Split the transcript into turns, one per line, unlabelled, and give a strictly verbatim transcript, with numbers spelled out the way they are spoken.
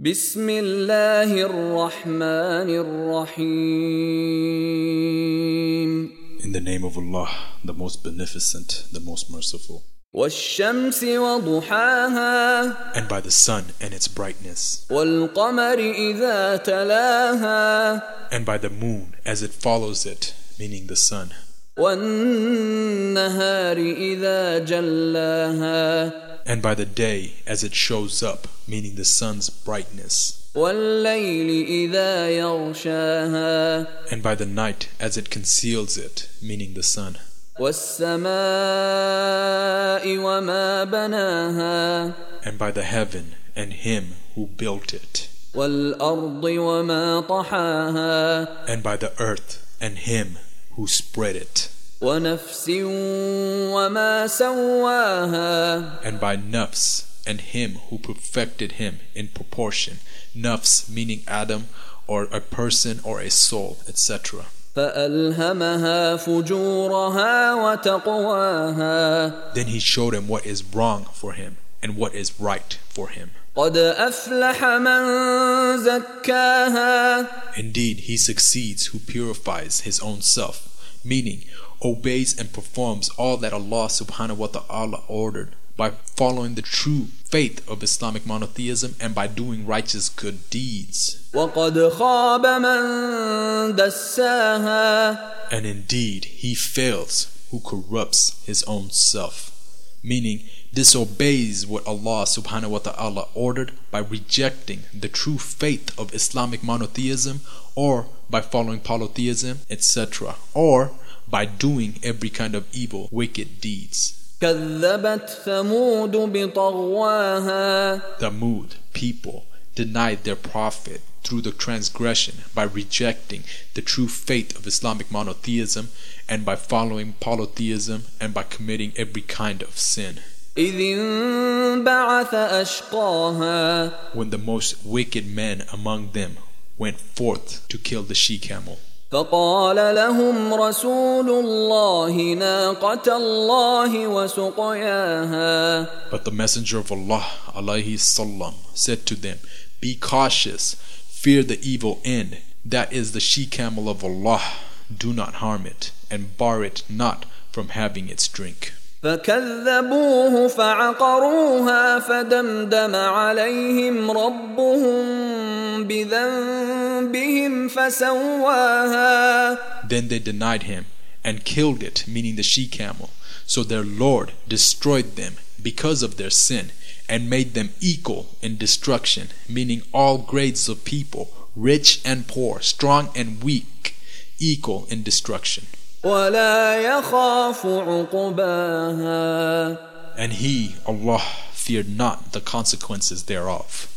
بسم الله الرحمن الرحيم.
In the name of Allah, the most beneficent, the most merciful.
والشمس وضحاها.
And by the sun and its brightness.
والقمر إذا تلاها.
And by the moon as it follows it, meaning the sun.
والنهار إذا جلاها.
And by the day as it shows up, meaning the sun's brightness.
والليل إذا يغشاها.
And by the night as it conceals it, meaning the sun.
والسماء وما بناها.
And by the heaven and him who built it.
والأرض وما طحاها.
And by the earth and him who spread it.
ونفس وما سواها.
And by nafs and him who perfected him in proportion. Nafs meaning Adam or a person or a soul, et cetera.
فألهمها فجورها وتقواها.
Then he showed him what is wrong for him and what is right for him.
قد أفلح من زكاها.
Indeed, he succeeds who purifies his own self, meaning obeys and performs all that Allah subhanahu wa ta'ala ordered by following the true faith of Islamic monotheism and by doing righteous good deeds.
وقد خاب من دساها.
And indeed, he fails who corrupts his own self, meaning disobeys what Allah subhanahu wa ta'ala ordered by rejecting the true faith of Islamic monotheism or by following polytheism, et cetera, or by doing every kind of evil, wicked deeds.
كذبت ثمود بطغواها.
Thamud, people, denied their prophet through the transgression by rejecting the true faith of Islamic monotheism and by following polytheism and by committing every kind of sin.
إذ انبعث أشقاها.
When the most wicked men among them went forth to kill the she-camel.
فقال لهم رسول الله ناقة الله وسقياها.
But the Messenger of Allah alayhi salam said to them, be cautious, fear the evil end, that is the she-camel of Allah, do not harm it, and bar it not from having its drink.
فكذبوه فعقروها فدمدم عليهم ربهم بذنبهم فسواها.
Then they denied him and killed it, meaning the she-camel. So their Lord destroyed them because of their sin and made them equal in destruction, meaning all grades of people, rich and poor, strong and weak, equal in destruction.
ولا يخاف عقباها.
And he, Allah, feared not the consequences thereof.